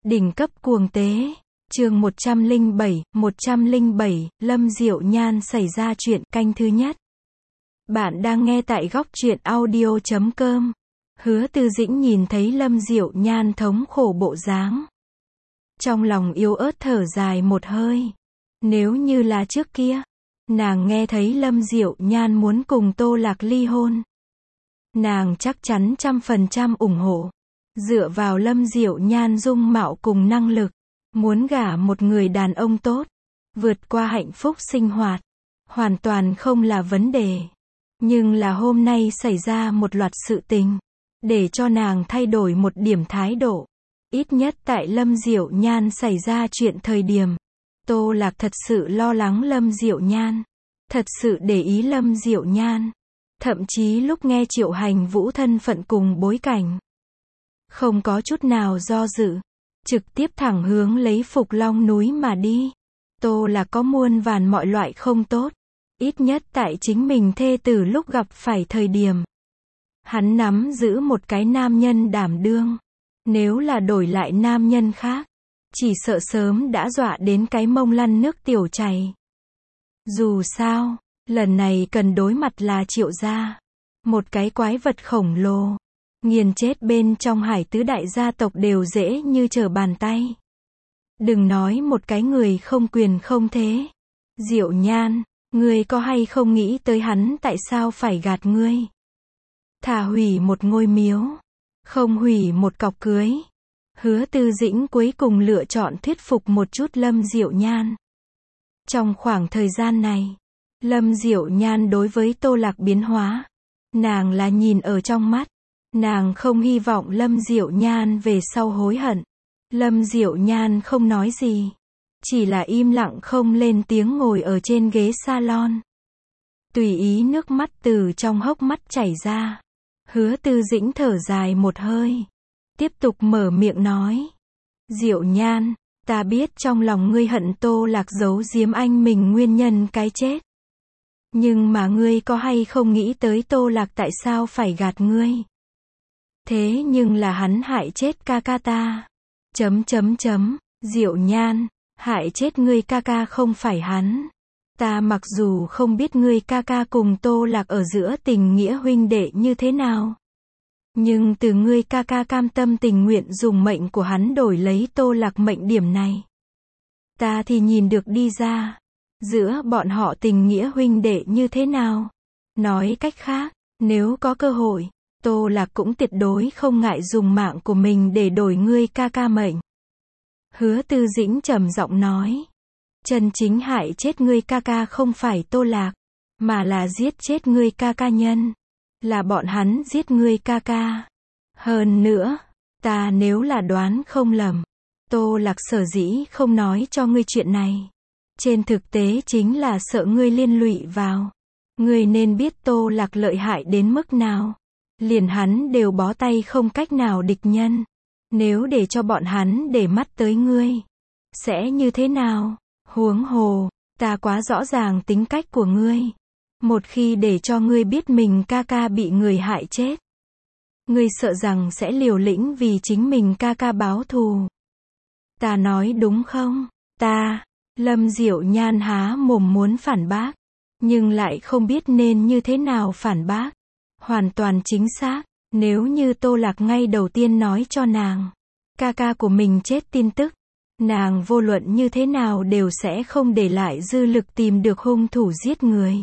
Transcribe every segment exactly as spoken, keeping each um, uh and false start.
Đỉnh cấp cuồng tế. Chương một trăm lẻ bảy, một trăm lẻ bảy, Lâm Diệu Nhan xảy ra chuyện, canh thứ nhất. Bạn đang nghe tại góc truyện audio chấm com. Hứa Tư Dĩnh nhìn thấy Lâm Diệu Nhan thống khổ bộ dáng. Trong lòng yếu ớt thở dài một hơi. Nếu như là trước kia, nàng nghe thấy Lâm Diệu Nhan muốn cùng Tô Lạc ly hôn, nàng chắc chắn trăm phần trăm ủng hộ. Dựa vào Lâm Diệu Nhan dung mạo cùng năng lực, muốn gả một người đàn ông tốt, vượt qua hạnh phúc sinh hoạt, hoàn toàn không là vấn đề. Nhưng là hôm nay xảy ra một loạt sự tình, để cho nàng thay đổi một điểm thái độ. Ít nhất tại Lâm Diệu Nhan xảy ra chuyện thời điểm, Tô Lạc thật sự lo lắng Lâm Diệu Nhan, thật sự để ý Lâm Diệu Nhan. Thậm chí lúc nghe Triệu Hành Vũ thân phận cùng bối cảnh, không có chút nào do dự, trực tiếp thẳng hướng lấy Phục Long núi mà đi. Tô Lạc có muôn vàn mọi loại không tốt, ít nhất tại chính mình thê tử lúc gặp phải thời điểm, hắn nắm giữ một cái nam nhân đảm đương. Nếu là đổi lại nam nhân khác, chỉ sợ sớm đã dọa đến cái mông lăn nước tiểu chảy. Dù sao, lần này cần đối mặt là Triệu gia, một cái quái vật khổng lồ, nghiền chết bên trong Hải tứ đại gia tộc đều dễ như trở bàn tay. Đừng nói một cái người không quyền không thế. Diệu Nhan, ngươi có hay không nghĩ tới hắn tại sao phải gạt ngươi? Thà hủy một ngôi miếu, không hủy một cọc cưới. Hứa Tư Dĩnh cuối cùng lựa chọn thuyết phục một chút Lâm Diệu Nhan. Trong khoảng thời gian này, Lâm Diệu Nhan đối với Tô Lạc biến hóa, nàng là nhìn ở trong mắt. Nàng không hy vọng Lâm Diệu Nhan về sau hối hận. Lâm Diệu Nhan không nói gì, chỉ là im lặng không lên tiếng ngồi ở trên ghế salon. Tùy ý nước mắt từ trong hốc mắt chảy ra. Hứa Tư Dĩnh thở dài một hơi, tiếp tục mở miệng nói. Diệu Nhan, ta biết trong lòng ngươi hận Tô Lạc giấu giếm anh mình nguyên nhân cái chết. Nhưng mà ngươi có hay không nghĩ tới Tô Lạc tại sao phải gạt ngươi? Thế nhưng là hắn hại chết ca ca ta. Chấm chấm chấm, Diệu Nhan, hại chết ngươi ca ca không phải hắn. Ta mặc dù không biết ngươi ca ca cùng Tô Lạc ở giữa tình nghĩa huynh đệ như thế nào, nhưng từ ngươi ca ca cam tâm tình nguyện dùng mệnh của hắn đổi lấy Tô Lạc mệnh điểm này, ta thì nhìn được đi ra, giữa bọn họ tình nghĩa huynh đệ như thế nào. Nói cách khác, nếu có cơ hội, Tô Lạc cũng tuyệt đối không ngại dùng mạng của mình để đổi ngươi ca ca mệnh. Hứa Tư Dĩnh trầm giọng nói. Chân chính hại chết ngươi ca ca không phải Tô Lạc, mà là giết chết ngươi ca ca nhân. Là bọn hắn giết ngươi ca ca. Hơn nữa, ta nếu là đoán không lầm, Tô Lạc sở dĩ không nói cho ngươi chuyện này, trên thực tế chính là sợ ngươi liên lụy vào. Ngươi nên biết Tô Lạc lợi hại đến mức nào. Liền hắn đều bó tay không cách nào địch nhân. Nếu để cho bọn hắn để mắt tới ngươi, sẽ như thế nào? Huống hồ, ta quá rõ ràng tính cách của ngươi. Một khi để cho ngươi biết mình ca ca bị người hại chết, ngươi sợ rằng sẽ liều lĩnh vì chính mình ca ca báo thù. Ta nói đúng không? Ta, Lâm Diệu Nhan há mồm muốn phản bác, nhưng lại không biết nên như thế nào phản bác. Hoàn toàn chính xác, nếu như Tô Lạc ngay đầu tiên nói cho nàng, ca ca của mình chết tin tức, nàng vô luận như thế nào đều sẽ không để lại dư lực tìm được hung thủ giết người.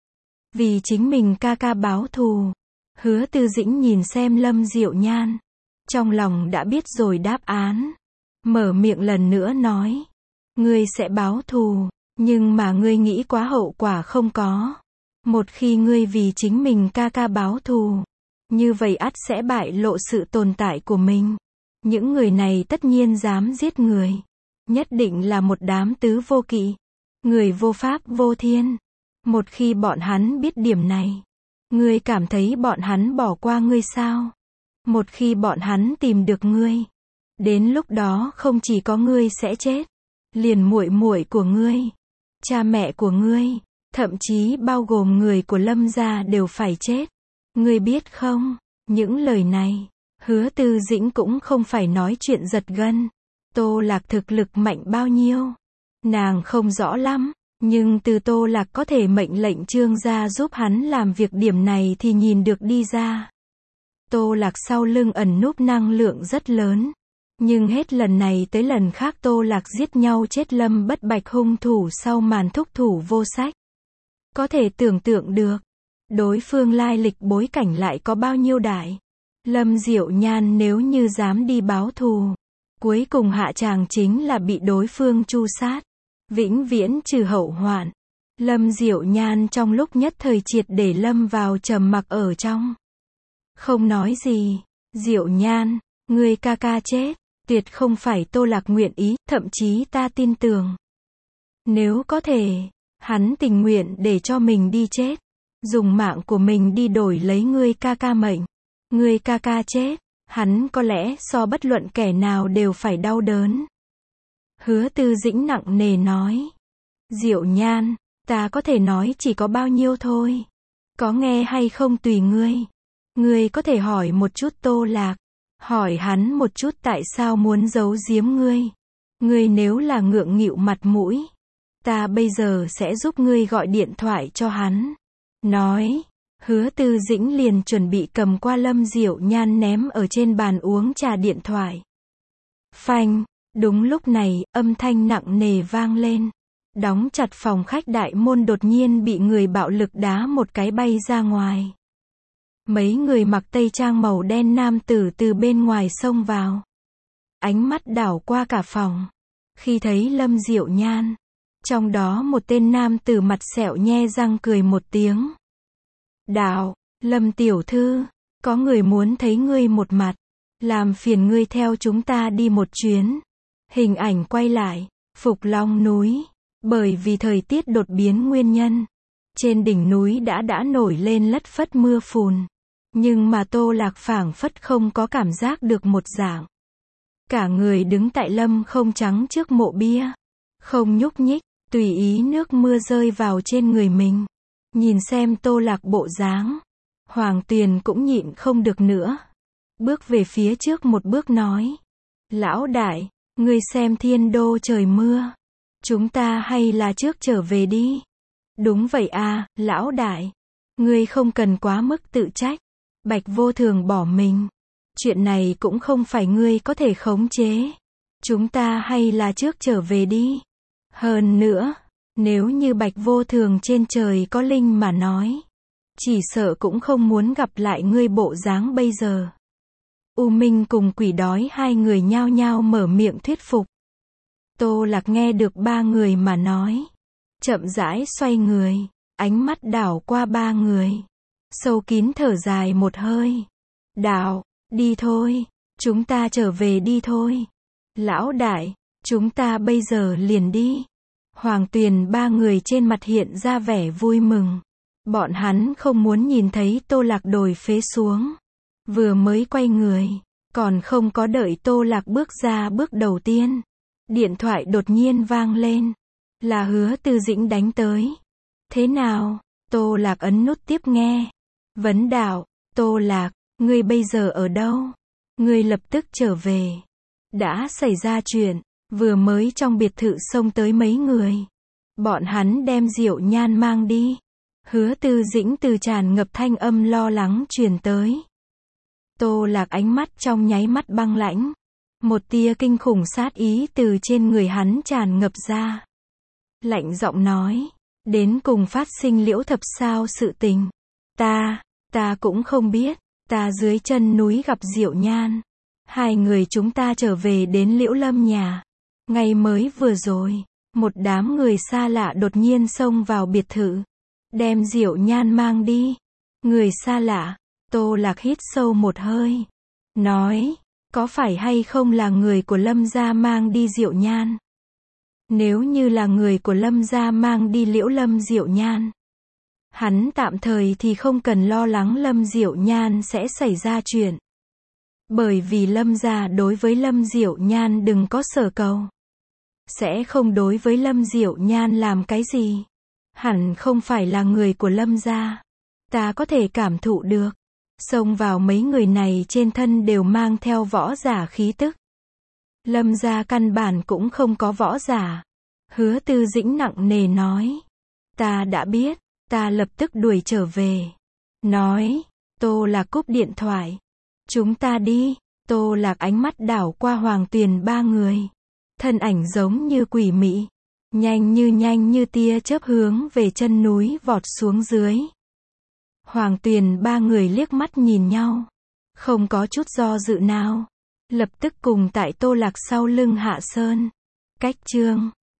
Vì chính mình ca ca báo thù. Hứa Tư Dĩnh nhìn xem Lâm Diệu Nhan, trong lòng đã biết rồi đáp án. Mở miệng lần nữa nói. Ngươi sẽ báo thù, nhưng mà ngươi nghĩ quá hậu quả không có. Một khi ngươi vì chính mình ca ca báo thù, như vậy ắt sẽ bại lộ sự tồn tại của mình. Những người này tất nhiên dám giết người, nhất định là một đám tứ vô kỵ, người vô pháp vô thiên. Một khi bọn hắn biết điểm này, ngươi cảm thấy bọn hắn bỏ qua ngươi sao? Một khi bọn hắn tìm được ngươi, đến lúc đó không chỉ có ngươi sẽ chết, liền muội muội của ngươi, cha mẹ của ngươi, thậm chí bao gồm người của Lâm gia đều phải chết. Ngươi biết không, những lời này, Hứa Tư Dĩnh cũng không phải nói chuyện giật gân. Tô Lạc thực lực mạnh bao nhiêu? Nàng không rõ lắm, nhưng từ Tô Lạc có thể mệnh lệnh Trương gia giúp hắn làm việc điểm này thì nhìn được đi ra. Tô Lạc sau lưng ẩn núp năng lượng rất lớn. Nhưng hết lần này tới lần khác Tô Lạc giết nhau chết Lâm Bất Bạch hung thủ sau màn thúc thủ vô sách. Có thể tưởng tượng được, đối phương lai lịch bối cảnh lại có bao nhiêu đại. Lâm Diệu Nhan nếu như dám đi báo thù, cuối cùng hạ tràng chính là bị đối phương tru sát, vĩnh viễn trừ hậu hoạn. Lâm Diệu Nhan trong lúc nhất thời triệt để lâm vào trầm mặc ở trong. Không nói gì. Diệu Nhan, ngươi ca ca chết, tuyệt không phải Tô Lạc nguyện ý, thậm chí ta tin tưởng. Nếu có thể, hắn tình nguyện để cho mình đi chết, dùng mạng của mình đi đổi lấy ngươi ca ca mệnh. Ngươi ca ca chết, hắn có lẽ so bất luận kẻ nào đều phải đau đớn. Hứa Tư Dĩnh nặng nề nói. Diệu Nhan, ta có thể nói chỉ có bao nhiêu thôi. Có nghe hay không tùy ngươi. Ngươi có thể hỏi một chút Tô Lạc. Hỏi hắn một chút tại sao muốn giấu giếm ngươi. Ngươi nếu là ngượng nghịu mặt mũi, ta bây giờ sẽ giúp ngươi gọi điện thoại cho hắn. Nói, Hứa Tư Dĩnh liền chuẩn bị cầm qua Lâm Diệu Nhan ném ở trên bàn uống trà điện thoại. Phanh, đúng lúc này, âm thanh nặng nề vang lên. Đóng chặt phòng khách đại môn đột nhiên bị người bạo lực đá một cái bay ra ngoài. Mấy người mặc tây trang màu đen nam tử từ bên ngoài xông vào. Ánh mắt đảo qua cả phòng. Khi thấy Lâm Diệu Nhan, trong đó một tên nam tử mặt sẹo nhe răng cười một tiếng. Đạo, Lâm tiểu thư, có người muốn thấy ngươi một mặt. Làm phiền ngươi theo chúng ta đi một chuyến. Hình ảnh quay lại, Phục Long núi. Bởi vì thời tiết đột biến nguyên nhân, trên đỉnh núi đã đã nổi lên lất phất mưa phùn. Nhưng mà Tô Lạc phảng phất không có cảm giác được một dạng. Cả người đứng tại Lâm không trắng trước mộ bia. Không nhúc nhích, tùy ý nước mưa rơi vào trên người mình. Nhìn xem Tô Lạc bộ dáng, Hoàng Tuyền cũng nhịn không được nữa. Bước về phía trước một bước nói. Lão đại, ngươi xem thiên đô trời mưa. Chúng ta hay là trước trở về đi. Đúng vậy à, lão đại. Ngươi không cần quá mức tự trách. Bạch Vô Thường bỏ mình. Chuyện này cũng không phải ngươi có thể khống chế. Chúng ta hay là trước trở về đi. Hơn nữa, nếu như Bạch Vô Thường trên trời có linh mà nói, chỉ sợ cũng không muốn gặp lại ngươi bộ dáng bây giờ. U Minh cùng Quỷ Đói hai người nhao nhao mở miệng thuyết phục. Tô Lạc nghe được ba người mà nói. Chậm rãi xoay người, ánh mắt đảo qua ba người. Sâu kín thở dài một hơi. Đạo, đi thôi, chúng ta trở về đi thôi. Lão đại, chúng ta bây giờ liền đi. Hoàng Tuyền ba người trên mặt hiện ra vẻ vui mừng. Bọn hắn không muốn nhìn thấy Tô Lạc đồi phế xuống. Vừa mới quay người, còn không có đợi Tô Lạc bước ra bước đầu tiên. Điện thoại đột nhiên vang lên. Là Hứa Tư Dĩnh đánh tới. Thế nào? Tô Lạc ấn nút tiếp nghe. Vấn đạo, Tô Lạc, ngươi bây giờ ở đâu? Ngươi lập tức trở về. Đã xảy ra chuyện, vừa mới trong biệt thự xông tới mấy người. Bọn hắn đem Diệu Nhan mang đi. Hứa Tư Dĩnh từ tràn ngập thanh âm lo lắng truyền tới. Tô Lạc ánh mắt trong nháy mắt băng lãnh. Một tia kinh khủng sát ý từ trên người hắn tràn ngập ra. Lạnh giọng nói, đến cùng phát sinh Liễu Thập sao sự tình. Ta, ta cũng không biết, ta dưới chân núi gặp Diệu Nhan. Hai người chúng ta trở về đến Liễu Lâm nhà. Ngày mới vừa rồi, một đám người xa lạ đột nhiên xông vào biệt thự. Đem Diệu Nhan mang đi. Người xa lạ, Tô Lạc hít sâu một hơi. Nói, có phải hay không là người của Lâm gia mang đi Diệu Nhan? Nếu như là người của Lâm gia mang đi Liễu Lâm Diệu Nhan, hắn tạm thời thì không cần lo lắng Lâm Diệu Nhan sẽ xảy ra chuyện. Bởi vì Lâm gia đối với Lâm Diệu Nhan đừng có sở cầu. Sẽ không đối với Lâm Diệu Nhan làm cái gì. Hẳn không phải là người của Lâm gia. Ta có thể cảm thụ được. Xông vào mấy người này trên thân đều mang theo võ giả khí tức. Lâm gia căn bản cũng không có võ giả. Hứa Tư Dĩnh nặng nề nói. Ta đã biết, ta lập tức đuổi trở về. Nói, Tô Lạc cúp điện thoại. Chúng ta đi. Tô Lạc ánh mắt đảo qua Hoàng Tuyền ba người. Thân ảnh giống như quỷ mị. Nhanh như nhanh như tia chớp hướng về chân núi vọt xuống dưới. Hoàng Tuyền ba người liếc mắt nhìn nhau. Không có chút do dự nào. Lập tức cùng tại Tô Lạc sau lưng hạ sơn. Cách chương